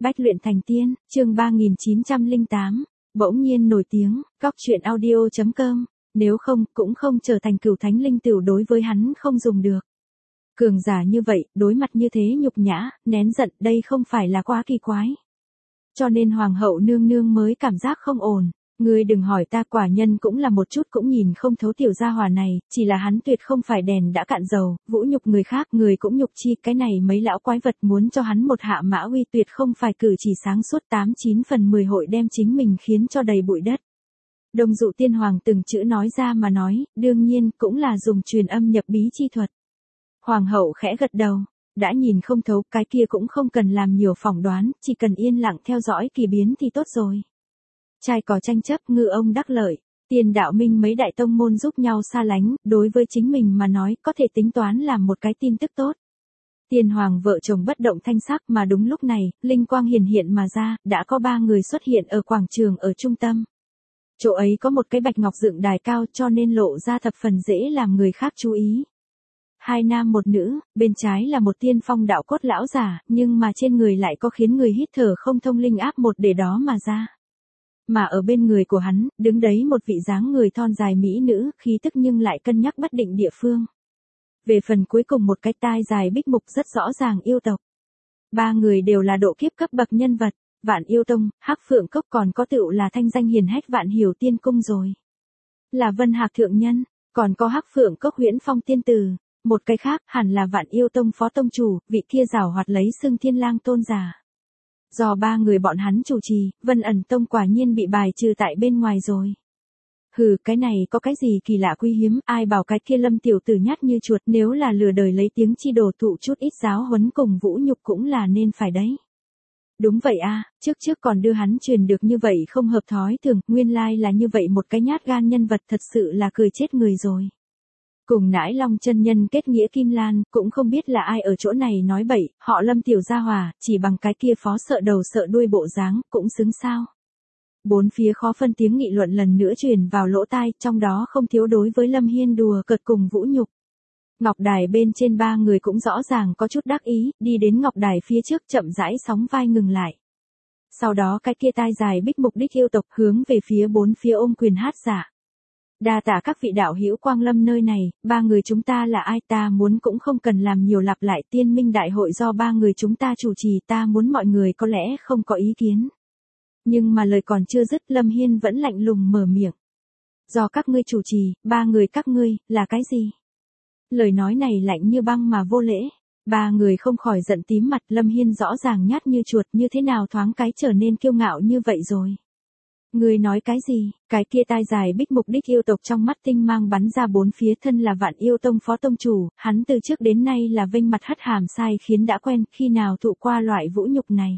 Bách luyện thành tiên, chương 3908, bỗng nhiên nổi tiếng, góc truyện audio.com, nếu không, cũng không trở thành cửu thánh linh tửu đối với hắn không dùng được. Cường giả như vậy, đối mặt như thế nhục nhã, nén giận, đây không phải là quá kỳ quái. Cho nên hoàng hậu nương nương mới cảm giác không ổn. Ngươi đừng hỏi ta, quả nhân cũng là một chút cũng nhìn không thấu tiểu gia hỏa này, chỉ là hắn tuyệt không phải đèn đã cạn dầu, vũ nhục người khác, người cũng nhục chi, cái này mấy lão quái vật muốn cho hắn một hạ mã uy tuyệt không phải cử chỉ sáng suốt 89 phần 10 hội đem chính mình khiến cho đầy bụi đất. Đông Dụ Tiên Hoàng từng chữ nói ra mà nói, đương nhiên cũng là dùng truyền âm nhập bí chi thuật. Hoàng hậu khẽ gật đầu, đã nhìn không thấu, cái kia cũng không cần làm nhiều phỏng đoán, chỉ cần yên lặng theo dõi kỳ biến thì tốt rồi. Trai có tranh chấp, ngư ông đắc lợi, tiền đạo minh mấy đại tông môn giúp nhau xa lánh, đối với chính mình mà nói có thể tính toán làm một cái tin tức tốt. Tiên hoàng vợ chồng bất động thanh sắc, mà đúng lúc này, linh quang hiển hiện mà ra, đã có 3 người xuất hiện ở quảng trường ở trung tâm. Chỗ ấy có một cái bạch ngọc dựng đài cao, cho nên lộ ra thập phần dễ làm người khác chú ý. 2 nam 1 nữ, bên trái là một tiên phong đạo cốt lão giả, nhưng mà trên người lại có khiến người hít thở không thông linh áp một để đó mà ra. Mà ở bên người của hắn, đứng đấy một vị dáng người thon dài mỹ nữ, khí tức nhưng lại cân nhắc bất định địa phương. Về phần cuối cùng một cái tai dài bích mục rất rõ ràng yêu tộc. 3 người đều là độ kiếp cấp bậc nhân vật, Vạn Yêu Tông, Hắc Phượng Cốc, còn có tựu là thanh danh hiền hách Vạn Hiểu Tiên Cung rồi. Là Vân Hạc Thượng Nhân, còn có Hắc Phượng Cốc Huyễn Phong Tiên Tử, một cái khác hẳn là Vạn Yêu Tông Phó Tông Chủ, vị kia giảo hoạt lấy xưng Thiên Lang tôn giả. Do 3 người bọn hắn chủ trì, Vân Ẩn Tông quả nhiên bị bài trừ tại bên ngoài rồi. Hừ, cái này có cái gì kỳ lạ quý hiếm, ai bảo cái kia Lâm tiểu tử nhát như chuột, nếu là lừa đời lấy tiếng chi đồ thụ chút ít giáo huấn cùng vũ nhục cũng là nên phải đấy. Đúng vậy a, trước còn đưa hắn truyền được như vậy không hợp thói thường, nguyên lai là như vậy một cái nhát gan nhân vật, thật sự là cười chết người rồi. Cùng nãi Long chân nhân kết nghĩa Kim Lan, cũng không biết là ai ở chỗ này nói bậy, họ Lâm tiểu gia hòa, chỉ bằng cái kia phó sợ đầu sợ đuôi bộ dáng, cũng xứng sao. 4 phía khó phân tiếng nghị luận lần nữa truyền vào lỗ tai, trong đó không thiếu đối với Lâm Hiên đùa cợt cùng vũ nhục. Ngọc đài bên trên 3 người cũng rõ ràng có chút đắc ý, đi đến ngọc đài phía trước chậm rãi sóng vai ngừng lại. Sau đó cái kia tai dài bích mục đích yêu tộc hướng về phía 4 phía ôm quyền hát giả. Đa tạ các vị đạo hữu quang lâm nơi này, 3 người chúng ta là ai, ta muốn cũng không cần làm nhiều lặp lại, tiên minh đại hội do 3 người chúng ta chủ trì, ta muốn mọi người có lẽ không có ý kiến. Nhưng mà lời còn chưa dứt, Lâm Hiên vẫn lạnh lùng mở miệng. Do các ngươi chủ trì, 3 người các ngươi, là cái gì? Lời nói này lạnh như băng mà vô lễ. 3 người không khỏi giận tím mặt, Lâm Hiên rõ ràng nhát như chuột, như thế nào thoáng cái trở nên kiêu ngạo như vậy rồi. Ngươi nói cái gì? Cái kia tai dài bích mục đích yêu tộc trong mắt tinh mang bắn ra 4 phía, thân là Vạn Yêu Tông Phó Tông Chủ, hắn từ trước đến nay là vênh mặt hất hàm sai khiến đã quen, khi nào thụ qua loại vũ nhục này.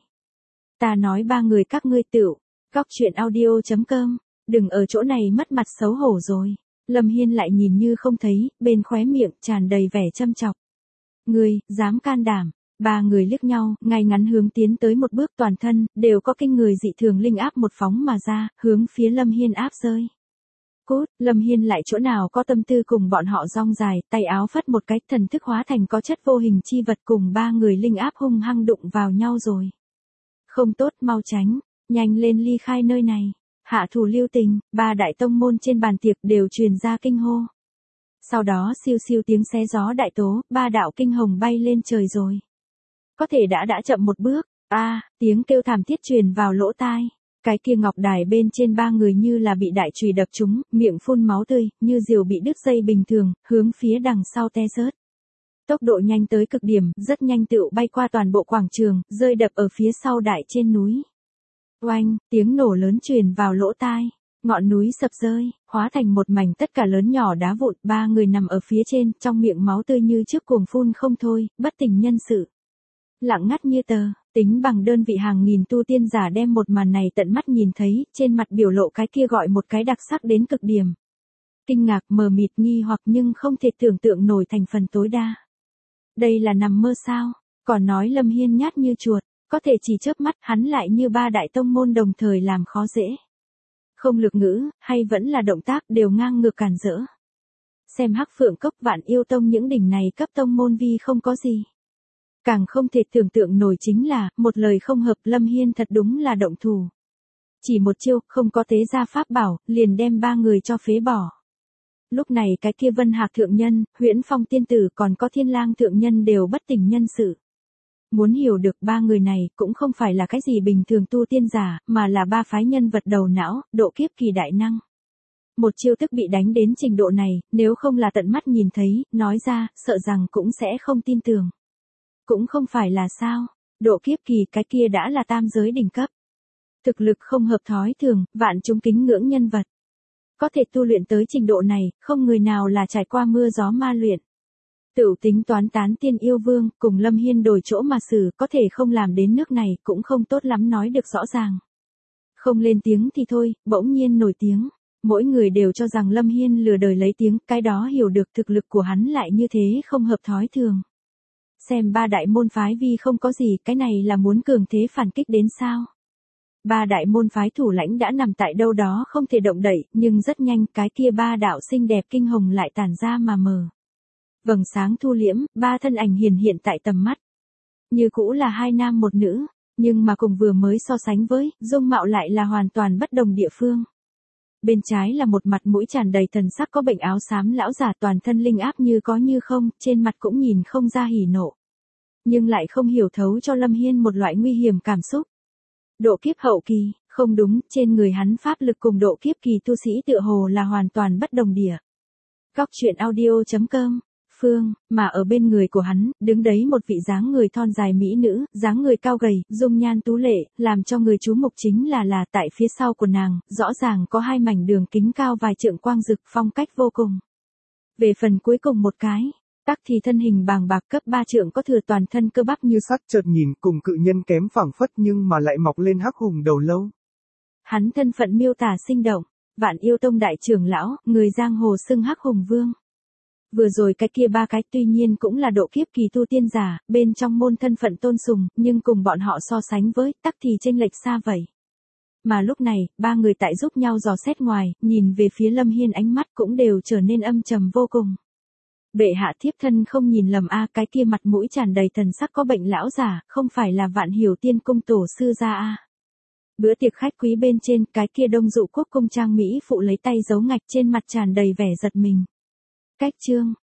Ta nói 3 người các ngươi tựu, góc truyện audio.com, đừng ở chỗ này mất mặt xấu hổ rồi. Lâm Hiên lại nhìn như không thấy, bên khóe miệng tràn đầy vẻ châm chọc. Ngươi, dám can đảm. 3 người liếc nhau, ngay ngắn hướng tiến tới một bước, toàn thân đều có kinh người dị thường linh áp một phóng mà ra, hướng phía Lâm Hiên áp rơi. Cút, Lâm Hiên lại chỗ nào có tâm tư cùng bọn họ rong dài, tay áo phất một cái, thần thức hóa thành có chất vô hình chi vật cùng 3 người linh áp hung hăng đụng vào nhau rồi. Không tốt, mau tránh, nhanh lên ly khai nơi này. Hạ thủ lưu tình, 3 đại tông môn trên bàn tiệc đều truyền ra kinh hô. Sau đó siêu siêu tiếng xé gió đại tố, 3 đạo kinh hồng bay lên trời rồi. Có thể đã chậm một bước, tiếng kêu thảm thiết truyền vào lỗ tai. Cái kia ngọc đài bên trên 3 người như là bị đại chùy đập trúng, miệng phun máu tươi, như diều bị đứt dây bình thường, hướng phía đằng sau te rớt. Tốc độ nhanh tới cực điểm, rất nhanh tựu bay qua toàn bộ quảng trường, rơi đập ở phía sau đại trên núi. Oanh, tiếng nổ lớn truyền vào lỗ tai, ngọn núi sập rơi, hóa thành một mảnh tất cả lớn nhỏ đá vụn, 3 người nằm ở phía trên, trong miệng máu tươi như trước cuồng phun không thôi, bất tỉnh nhân sự. Lặng ngắt như tờ, tính bằng đơn vị hàng nghìn tu tiên giả đem một màn này tận mắt nhìn thấy, trên mặt biểu lộ cái kia gọi một cái đặc sắc đến cực điểm. Kinh ngạc, mờ mịt, nghi hoặc, nhưng không thể tưởng tượng nổi thành phần tối đa. Đây là nằm mơ sao? Còn nói Lâm Hiên nhát như chuột, có thể chỉ chớp mắt hắn lại như 3 đại tông môn đồng thời làm khó dễ. Không lực ngữ, hay vẫn là động tác đều ngang ngược cản rỡ. Xem Hắc Phượng Cốc Vạn Yêu Tông những đỉnh này cấp tông môn vi không có gì. Càng không thể tưởng tượng nổi chính là, một lời không hợp Lâm Hiên thật đúng là động thủ. Chỉ một chiêu, không có tế gia pháp bảo, liền đem ba người cho phế bỏ. Lúc này cái kia Vân Hạc thượng nhân, Huyễn Phong tiên tử còn có Thiên Lang thượng nhân đều bất tỉnh nhân sự. Muốn hiểu được ba người này cũng không phải là cái gì bình thường tu tiên giả, mà là ba phái nhân vật đầu não, độ kiếp kỳ đại năng. Một chiêu thức bị đánh đến trình độ này, nếu không là tận mắt nhìn thấy, nói ra, sợ rằng cũng sẽ không tin tưởng. Cũng không phải là sao, độ kiếp kỳ cái kia đã là tam giới đỉnh cấp. Thực lực không hợp thói thường, vạn chúng kính ngưỡng nhân vật. Có thể tu luyện tới trình độ này, không người nào là trải qua mưa gió ma luyện. Tửu tính toán tán tiên yêu vương, cùng Lâm Hiên đổi chỗ mà xử, có thể không làm đến nước này, cũng không tốt lắm nói được rõ ràng. Không lên tiếng thì thôi, bỗng nhiên nổi tiếng. Mỗi người đều cho rằng Lâm Hiên lừa đời lấy tiếng, cái đó hiểu được thực lực của hắn lại như thế không hợp thói thường. Xem ba đại môn phái vì không có gì, cái này là muốn cường thế phản kích đến sao? Ba đại môn phái thủ lãnh đã nằm tại đâu đó không thể động đậy, nhưng rất nhanh cái kia ba đạo xinh đẹp kinh hồng lại tản ra mà mờ. Vầng sáng thu liễm, ba thân ảnh hiển hiện tại tầm mắt. Như cũ là hai nam một nữ, nhưng mà cùng vừa mới so sánh với, dung mạo lại là hoàn toàn bất đồng địa phương. Bên trái là một mặt mũi tràn đầy thần sắc có bệnh áo xám lão giả toàn thân linh áp như có như không, trên mặt cũng nhìn không ra hỉ nộ. Nhưng lại không hiểu thấu cho Lâm Hiên một loại nguy hiểm cảm xúc. Độ kiếp hậu kỳ, không đúng, trên người hắn pháp lực cùng độ kiếp kỳ tu sĩ tựa hồ là hoàn toàn bất đồng địa. Góc truyện audio.com Phương, mà ở bên người của hắn, đứng đấy một vị dáng người thon dài mỹ nữ, dáng người cao gầy, dung nhan tú lệ, làm cho người chú mục chính là tại phía sau của nàng, rõ ràng có hai mảnh đường kính cao vài trượng quang rực phong cách vô cùng. Về phần cuối cùng một cái, tắc thì thân hình bàng bạc cấp 3 trượng có thừa toàn thân cơ bắp như sắt chợt nhìn cùng cự nhân kém phảng phất nhưng mà lại mọc lên hắc hùng đầu lâu. Hắn thân phận miêu tả sinh động, Vạn Yêu Tông đại trưởng lão, người giang hồ xưng hắc hùng vương. Vừa rồi cái kia ba cái tuy nhiên cũng là độ kiếp kỳ tu tiên giả, bên trong môn thân phận tôn sùng, nhưng cùng bọn họ so sánh với, tắc thì chênh lệch xa vậy. Mà lúc này, ba người tại giúp nhau dò xét ngoài, nhìn về phía Lâm Hiên ánh mắt cũng đều trở nên âm trầm vô cùng. Bệ hạ thiếp thân không nhìn lầm cái kia mặt mũi tràn đầy thần sắc có bệnh lão giả, không phải là Vạn Hiểu Tiên cung tổ sư gia Bữa tiệc khách quý bên trên, cái kia Đông Dụ Quốc cung trang mỹ phụ lấy tay giấu ngạch trên mặt tràn đầy vẻ giật mình. Cách chương